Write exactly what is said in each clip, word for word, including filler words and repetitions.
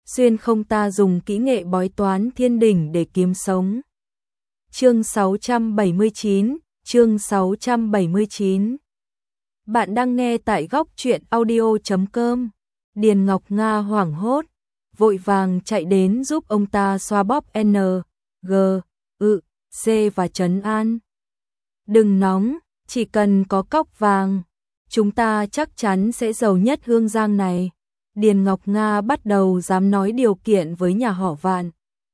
xuyên không ta dùng kỹ nghệ bói toán thiên đỉnh để kiếm sống. Chương sáu trăm bảy mươi chín, chương sáu trăm bảy mươi chín. Bạn đang nghe tại góc truyện audio chấm com. Điền Ngọc Nga hoảng hốt, vội vàng chạy đến giúp ông ta xoa bóp N, G, ự, C và trấn an. Đừng nóng, chỉ cần có cóc vàng, chúng ta chắc chắn sẽ giàu nhất Hương Giang này. Điền Ngọc Nga bắt đầu dám nói điều kiện với nhà họ Vạn.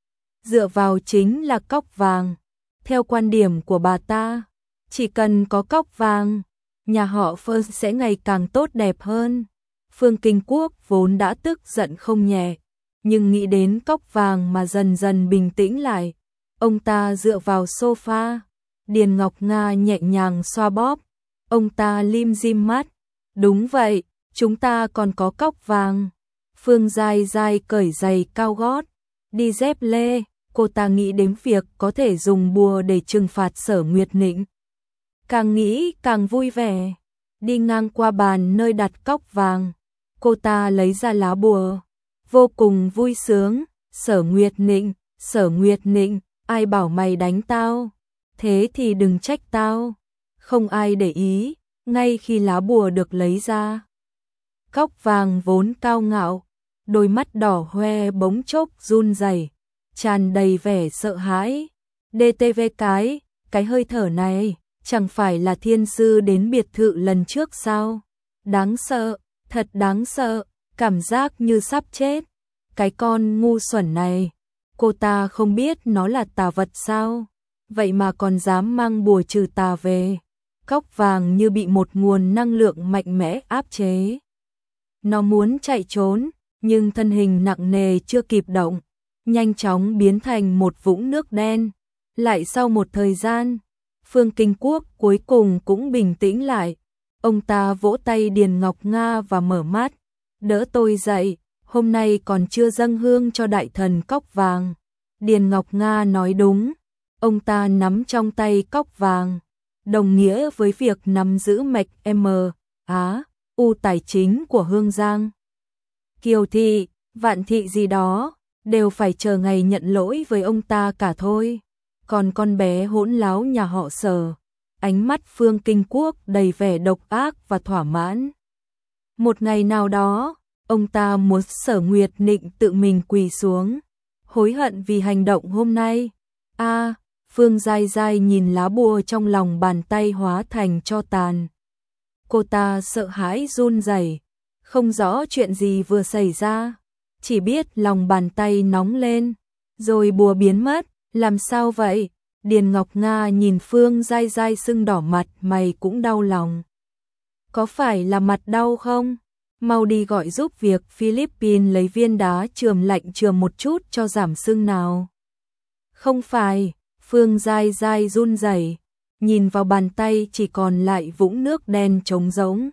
Dựa vào chính là cóc vàng. Theo quan điểm của bà ta, chỉ cần có cóc vàng, nhà họ Phương sẽ ngày càng tốt đẹp hơn. Phương Kinh Quốc vốn đã tức giận không nhẹ, nhưng nghĩ đến cóc vàng mà dần dần bình tĩnh lại. Ông ta dựa vào sofa, Điền Ngọc Nga nhẹ nhàng xoa bóp. Ông ta lim dim mắt. Đúng vậy, chúng ta còn có cóc vàng. Phương Giai Giai cởi giày cao gót, đi dép lê. Cô ta nghĩ đến việc có thể dùng bùa để trừng phạt Sở Nguyệt Nịnh. Càng nghĩ càng vui vẻ. Đi ngang qua bàn nơi đặt cóc vàng, cô ta lấy ra lá bùa, vô cùng vui sướng. Sở Nguyệt Nịnh, Sở Nguyệt Nịnh, ai bảo mày đánh tao? Thế thì đừng trách tao. Không ai để ý, ngay khi lá bùa được lấy ra, cóc vàng vốn cao ngạo, đôi mắt đỏ hoe bỗng chốc run rẩy, tràn đầy vẻ sợ hãi. đê tê vê cái, cái hơi thở này, chẳng phải là thiên sư đến biệt thự lần trước sao? Đáng sợ, thật đáng sợ, cảm giác như sắp chết. Cái con ngu xuẩn này, cô ta không biết nó là tà vật sao? Vậy mà còn dám mang bùa trừ tà về. Cóc vàng như bị một nguồn năng lượng mạnh mẽ áp chế. Nó muốn chạy trốn, nhưng thân hình nặng nề chưa kịp động, nhanh chóng biến thành một vũng nước đen. Lại sau một thời gian, Phương Kinh Quốc cuối cùng cũng bình tĩnh lại. Ông ta vỗ tay Điền Ngọc Nga và mở mắt. Đỡ tôi dậy, hôm nay còn chưa dâng hương cho đại thần cóc vàng. Điền Ngọc Nga nói đúng. Ông ta nắm trong tay cóc vàng, đồng nghĩa với việc nắm giữ mạch M, Á, U tài chính của Hương Giang. Kiều thị, Vạn thị gì đó, đều phải chờ ngày nhận lỗi với ông ta cả thôi. Còn con bé hỗn láo nhà họ Sở, ánh mắt Phương Kinh Quốc đầy vẻ độc ác và thỏa mãn. Một ngày nào đó, ông ta muốn Sở Nguyệt Nịnh tự mình quỳ xuống, hối hận vì hành động hôm nay. A, à, Phương Giai Giai nhìn lá bùa trong lòng bàn tay hóa thành tro tàn. Cô ta sợ hãi run rẩy, không rõ chuyện gì vừa xảy ra, chỉ biết lòng bàn tay nóng lên, rồi bùa biến mất. Làm sao vậy? Điền Ngọc Nga nhìn Phương Giai Giai sưng đỏ mặt, mày cũng đau lòng. Có phải là mặt đau không? Mau đi gọi giúp việc Philippines lấy viên đá chườm lạnh chườm một chút cho giảm sưng nào. Không phải. Phương Giai Giai run rẩy, nhìn vào bàn tay chỉ còn lại vũng nước đen trống rỗng.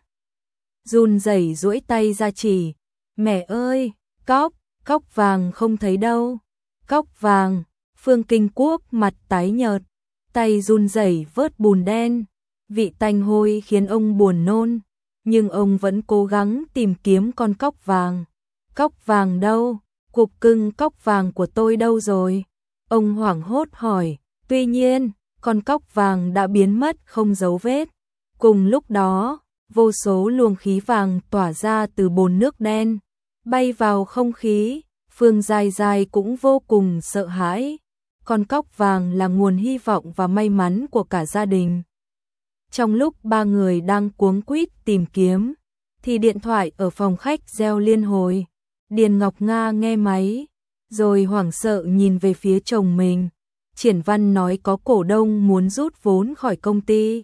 Run rẩy duỗi tay ra chỉ. Mẹ ơi, cóc, cóc vàng không thấy đâu. Cóc vàng. Phương Kinh Quốc mặt tái nhợt, tay run rẩy vớt bùn đen. Vị tanh hôi khiến ông buồn nôn, nhưng ông vẫn cố gắng tìm kiếm con cóc vàng. Cóc vàng đâu? Cục cưng cóc vàng của tôi đâu rồi? Ông hoảng hốt hỏi. Tuy nhiên, con cóc vàng đã biến mất không dấu vết. Cùng lúc đó, vô số luồng khí vàng tỏa ra từ bồn nước đen, bay vào không khí. Phương Giai Giai cũng vô cùng sợ hãi. Con cóc vàng là nguồn hy vọng và may mắn của cả gia đình. Trong lúc ba người đang cuống quýt tìm kiếm, thì điện thoại ở phòng khách reo liên hồi. Điền Ngọc Nga nghe máy, rồi hoảng sợ nhìn về phía chồng mình. Triển Văn nói có cổ đông muốn rút vốn khỏi công ty.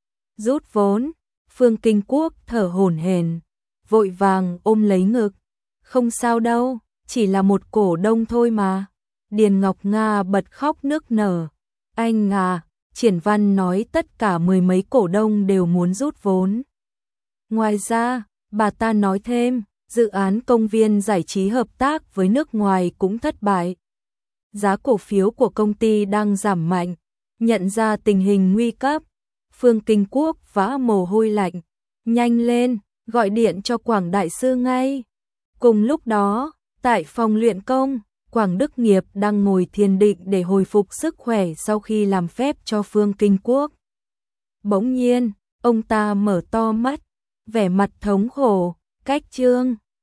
Rút vốn? Phương Kinh Quốc thở hổn hển, vội vàng ôm lấy ngực. Không sao đâu, chỉ là một cổ đông thôi mà. Điền Ngọc Nga bật khóc nức nở. Anh à, Triển Văn nói tất cả mười mấy cổ đông đều muốn rút vốn. Ngoài ra, bà ta nói thêm, dự án công viên giải trí hợp tác với nước ngoài cũng thất bại. Giá cổ phiếu của công ty đang giảm mạnh. Nhận ra tình hình nguy cấp, Phương Kinh Quốc vã mồ hôi lạnh. Nhanh lên, gọi điện cho Quảng Đại Sư ngay. Cùng lúc đó, Tại phòng luyện công, Quảng Đức Nghiệp đang ngồi thiền định để hồi phục sức khỏe sau khi làm phép cho Phương Kinh Quốc. Bỗng nhiên, ông ta mở to mắt, vẻ mặt thống khổ, Cách Trương,